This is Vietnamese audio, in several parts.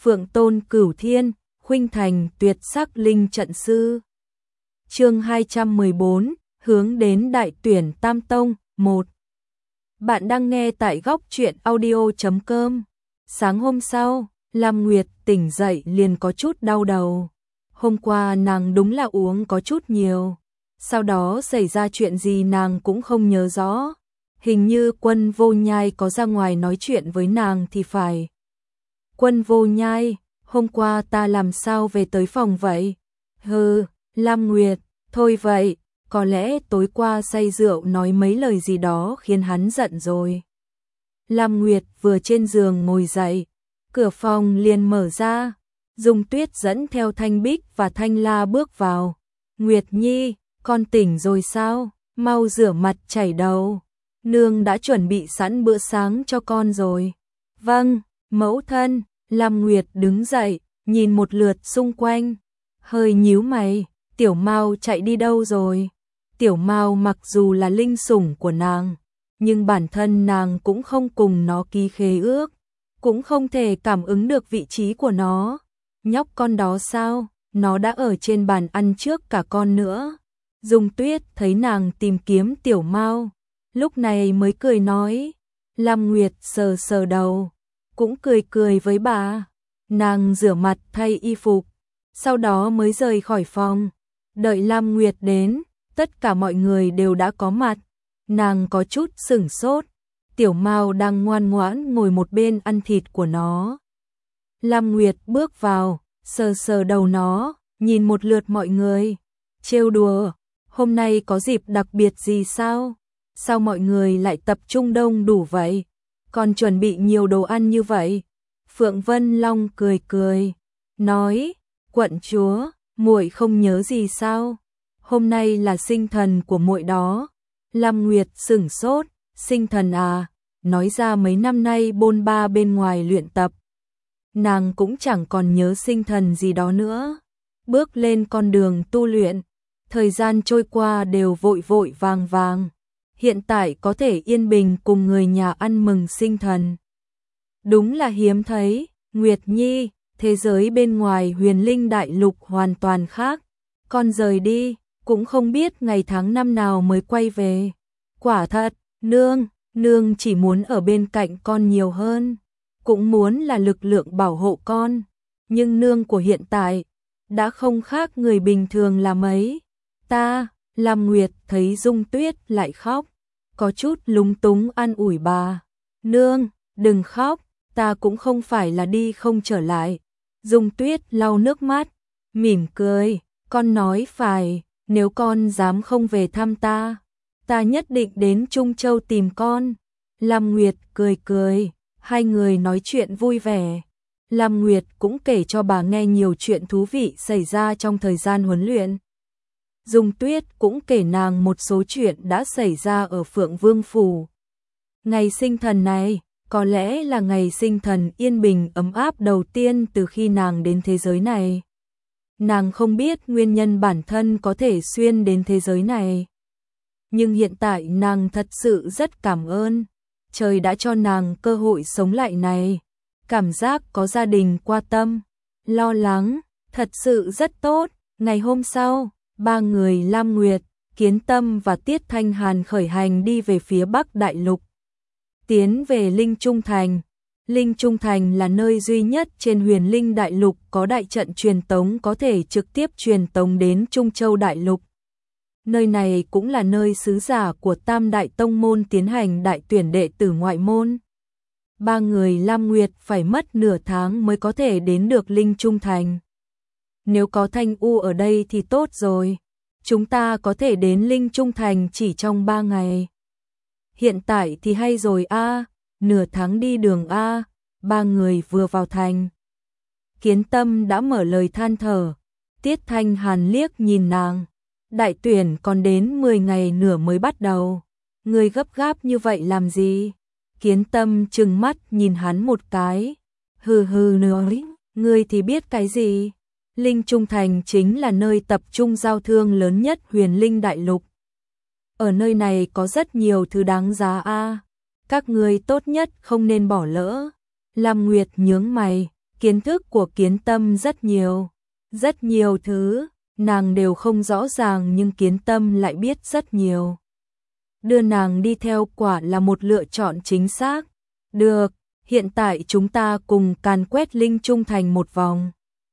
Phượng Tôn Cửu Thiên, khuynh thành tuyệt sắc linh trận sư. Chương 214, hướng đến đại tuyển Tam Tông, 1. Bạn đang nghe tại góc truyện audio.com. Sáng hôm sau, Lam Nguyệt tỉnh dậy liền có chút đau đầu. Hôm qua nàng đúng là uống có chút nhiều. Sau đó xảy ra chuyện gì nàng cũng không nhớ rõ. Hình như Quân Vô Nhai có ra ngoài nói chuyện với nàng thì phải. Quân Vô Nhai, hôm qua ta làm sao về tới phòng vậy? Hừ, Lam Nguyệt, thôi vậy, có lẽ tối qua say rượu nói mấy lời gì đó khiến hắn giận rồi. Lam Nguyệt vừa trên giường ngồi dậy, cửa phòng liền mở ra, Dung Tuyết dẫn theo Thanh Bích và Thanh La bước vào. Nguyệt Nhi, con tỉnh rồi sao? Mau rửa mặt chảy đầu. Nương đã chuẩn bị sẵn bữa sáng cho con rồi. Vâng, mẫu thân. Lam Nguyệt đứng dậy, nhìn một lượt xung quanh, hơi nhíu mày, Tiểu Mao chạy đi đâu rồi? Tiểu Mao mặc dù là linh sủng của nàng, nhưng bản thân nàng cũng không cùng nó ký khế ước, cũng không thể cảm ứng được vị trí của nó. Nhóc con đó sao? Nó đã ở trên bàn ăn trước cả con nữa. Dung Tuyết thấy nàng tìm kiếm Tiểu Mao, lúc này mới cười nói. Lam Nguyệt sờ sờ đầu, cũng cười cười với bà. Nàng rửa mặt thay y phục, sau đó mới rời khỏi phòng. Đợi Lam Nguyệt đến, tất cả mọi người đều đã có mặt. Nàng có chút sửng sốt. Tiểu Mao đang ngoan ngoãn ngồi một bên ăn thịt của nó. Lam Nguyệt bước vào, sờ sờ đầu nó, nhìn một lượt mọi người, trêu đùa. Hôm nay có dịp đặc biệt gì sao? Sao mọi người lại tập trung đông đủ vậy? Còn chuẩn bị nhiều đồ ăn như vậy? Phượng Vân Long cười cười, nói, quận chúa, muội không nhớ gì sao? Hôm nay là sinh thần của muội đó. Lam Nguyệt sửng sốt, sinh thần à? Nói ra mấy năm nay bôn ba bên ngoài luyện tập, nàng cũng chẳng còn nhớ sinh thần gì đó nữa. Bước lên con đường tu luyện, thời gian trôi qua đều vội vội vàng vàng. Hiện tại có thể yên bình cùng người nhà ăn mừng sinh thần, đúng là hiếm thấy. Nguyệt Nhi, thế giới bên ngoài Huyền Linh Đại Lục hoàn toàn khác. Con rời đi, cũng không biết ngày tháng năm nào mới quay về. Quả thật, nương chỉ muốn ở bên cạnh con nhiều hơn, cũng muốn là lực lượng bảo hộ con. Nhưng nương của hiện tại đã không khác người bình thường là mấy. Ta, Lam Nguyệt thấy Dung Tuyết lại khóc, có chút lúng túng an ủi bà. Nương, đừng khóc, ta cũng không phải là đi không trở lại. Dung Tuyết lau nước mắt, mỉm cười, con nói phải, nếu con dám không về thăm ta, ta nhất định đến Trung Châu tìm con. Lam Nguyệt cười cười, hai người nói chuyện vui vẻ. Lam Nguyệt cũng kể cho bà nghe nhiều chuyện thú vị xảy ra trong thời gian huấn luyện. Dung Tuyết cũng kể nàng một số chuyện đã xảy ra ở Phượng Vương Phủ. Ngày sinh thần này, có lẽ là ngày sinh thần yên bình ấm áp đầu tiên từ khi nàng đến thế giới này. Nàng không biết nguyên nhân bản thân có thể xuyên đến thế giới này, nhưng hiện tại nàng thật sự rất cảm ơn trời đã cho nàng cơ hội sống lại này. Cảm giác có gia đình quan tâm, lo lắng, thật sự rất tốt. Ngày hôm sau, ba người Lam Nguyệt, Kiến Tâm và Tiết Thanh Hàn khởi hành đi về phía Bắc Đại Lục, tiến về Linh Trung Thành. Linh Trung Thành là nơi duy nhất trên Huyền Linh Đại Lục có đại trận truyền tống có thể trực tiếp truyền tống đến Trung Châu Đại Lục. Nơi này cũng là nơi sứ giả của Tam Đại Tông Môn tiến hành đại tuyển đệ tử ngoại môn. Ba người Lam Nguyệt phải mất nửa tháng mới có thể đến được Linh Trung Thành. Nếu có Thanh U ở đây thì tốt rồi, chúng ta có thể đến Linh Trung Thành chỉ trong 3 ngày. Hiện tại thì hay rồi a, nửa tháng đi đường a. Ba người vừa vào thành, Kiến Tâm đã mở lời than thở. Tiết Thanh Hàn liếc nhìn nàng, đại tuyển còn đến 10 ngày nữa mới bắt đầu, ngươi gấp gáp như vậy làm gì? Kiến Tâm trừng mắt nhìn hắn một cái, hừ hừ nói, ngươi thì biết cái gì? Linh Trung Thành chính là nơi tập trung giao thương lớn nhất Huyền Linh Đại Lục. Ở nơi này có rất nhiều thứ đáng giá a, các ngươi tốt nhất không nên bỏ lỡ. Lam Nguyệt nhướng mày, Kiến thức của Kiến Tâm rất nhiều thứ, nàng đều không rõ ràng nhưng Kiến Tâm lại biết rất nhiều. Đưa nàng đi theo quả là một lựa chọn chính xác. Được, hiện tại chúng ta cùng càn quét Linh Trung Thành một vòng.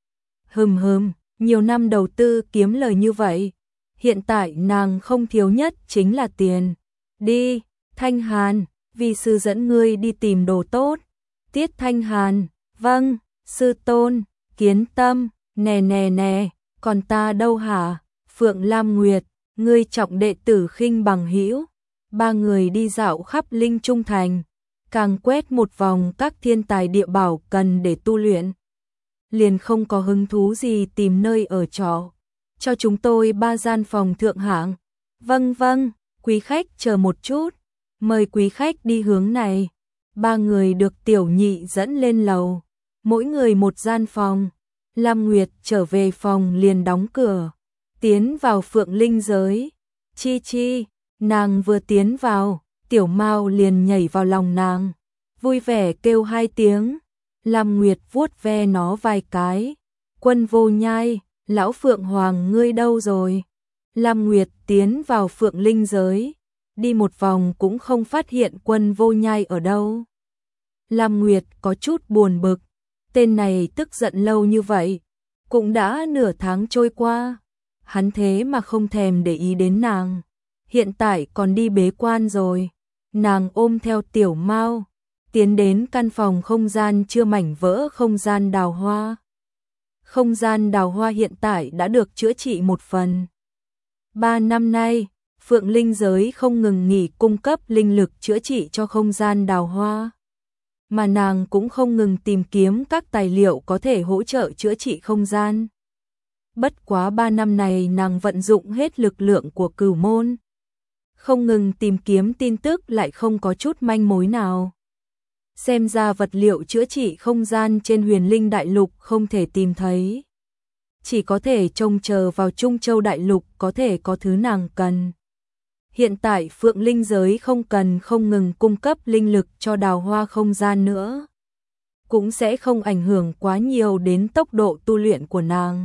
Nhiều năm đầu tư kiếm lời như vậy, hiện tại nàng không thiếu nhất chính là tiền. Đi, Thanh Hàn, vi sư dẫn ngươi đi tìm đồ tốt. Tiết Thanh Hàn, vâng, sư tôn. Kiến Tâm, nè, còn ta đâu hả? Phượng Lam Nguyệt, ngươi trọng đệ tử Khinh Bằng Hữu. Ba người đi dạo khắp Linh Trung Thành, càng quét một vòng các thiên tài địa bảo cần để tu luyện. Liền không có hứng thú gì tìm nơi ở trọ. Cho chúng tôi 3 gian phòng thượng hạng. Vâng, quý khách chờ một chút. Mời quý khách đi hướng này. Ba người được Tiểu Nhị dẫn lên lầu. Mỗi người một gian phòng. Lam Nguyệt trở về phòng liền đóng cửa. Tiến vào Phượng Linh giới. Chi, nàng vừa tiến vào, Tiểu Mao liền nhảy vào lòng nàng. Vui vẻ kêu 2 tiếng. Lam Nguyệt vuốt ve nó vài cái. Quân Vô Nhai, lão Phượng Hoàng ngươi đâu rồi? Lam Nguyệt tiến vào Phượng Linh giới, đi một vòng cũng không phát hiện Quân Vô Nhai ở đâu. Lam Nguyệt có chút buồn bực, tên này tức giận lâu như vậy, cũng đã nửa tháng trôi qua, hắn thế mà không thèm để ý đến nàng, hiện tại còn đi bế quan rồi. Nàng ôm theo Tiểu Mao, tiến đến căn phòng không gian chưa mảnh vỡ không gian đào hoa. Không gian đào hoa hiện tại đã được chữa trị một phần. 3 năm nay, Phượng Linh giới không ngừng nghỉ cung cấp linh lực chữa trị cho không gian đào hoa. Mà nàng cũng không ngừng tìm kiếm các tài liệu có thể hỗ trợ chữa trị không gian. Bất quá 3 năm này nàng vận dụng hết lực lượng của Cửu Môn. Không ngừng tìm kiếm tin tức lại không có chút manh mối nào. Xem ra vật liệu chữa trị không gian trên Huyền Linh Đại Lục không thể tìm thấy. Chỉ có thể trông chờ vào Trung Châu Đại Lục có thể có thứ nàng cần. Hiện tại Phượng Linh giới không cần không ngừng cung cấp linh lực cho đào hoa không gian nữa. Cũng sẽ không ảnh hưởng quá nhiều đến tốc độ tu luyện của nàng.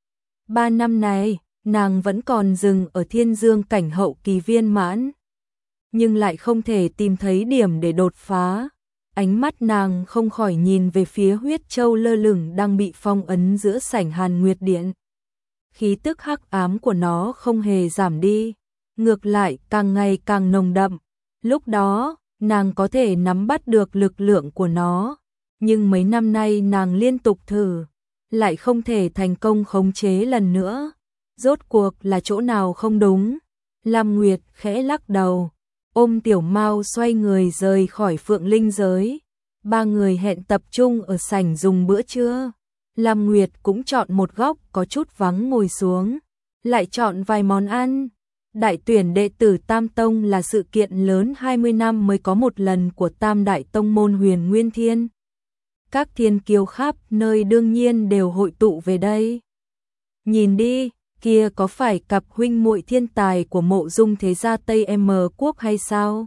3 năm này, nàng vẫn còn dừng ở Thiên Dương cảnh hậu kỳ viên mãn. Nhưng lại không thể tìm thấy điểm để đột phá. Ánh mắt nàng không khỏi nhìn về phía huyết châu lơ lửng đang bị phong ấn giữa sảnh Hàn Nguyệt Điện. Khí tức hắc ám của nó không hề giảm đi, ngược lại càng ngày càng nồng đậm. Lúc đó, nàng có thể nắm bắt được lực lượng của nó, nhưng mấy năm nay nàng liên tục thử, lại không thể thành công khống chế lần nữa. Rốt cuộc là chỗ nào không đúng? Lam Nguyệt khẽ lắc đầu, ôm Tiểu Mao xoay người rời khỏi Phượng Linh giới. 3 người hẹn tập trung ở sảnh dùng bữa trưa. Lam Nguyệt cũng chọn một góc có chút vắng ngồi xuống, lại chọn vài món ăn. Đại tuyển đệ tử Tam Tông là sự kiện lớn 20 năm mới có một lần của Tam Đại Tông môn Huyền Nguyên Thiên. Các thiên kiêu khắp nơi đương nhiên đều hội tụ về đây. Nhìn đi, kia có phải cặp huynh muội thiên tài của Mộ Dung thế gia Tây M quốc hay sao?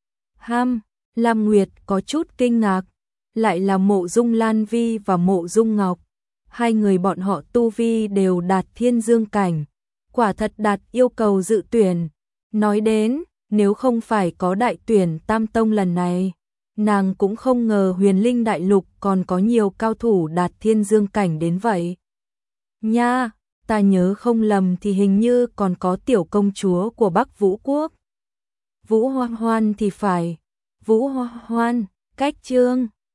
Lam Nguyệt có chút kinh ngạc, lại là Mộ Dung Lan Vi và Mộ Dung Ngọc. 2 người bọn họ tu vi đều đạt Thiên Dương cảnh, quả thật đạt yêu cầu dự tuyển. Nói đến, nếu không phải có đại tuyển Tam Tông lần này, nàng cũng không ngờ Huyền Linh Đại Lục còn có nhiều cao thủ đạt Thiên Dương cảnh đến vậy. Nha, ta nhớ không lầm thì hình như còn có tiểu công chúa của Bắc Vũ Quốc. Vũ Hoan thì phải. Vũ Hoan, cách chương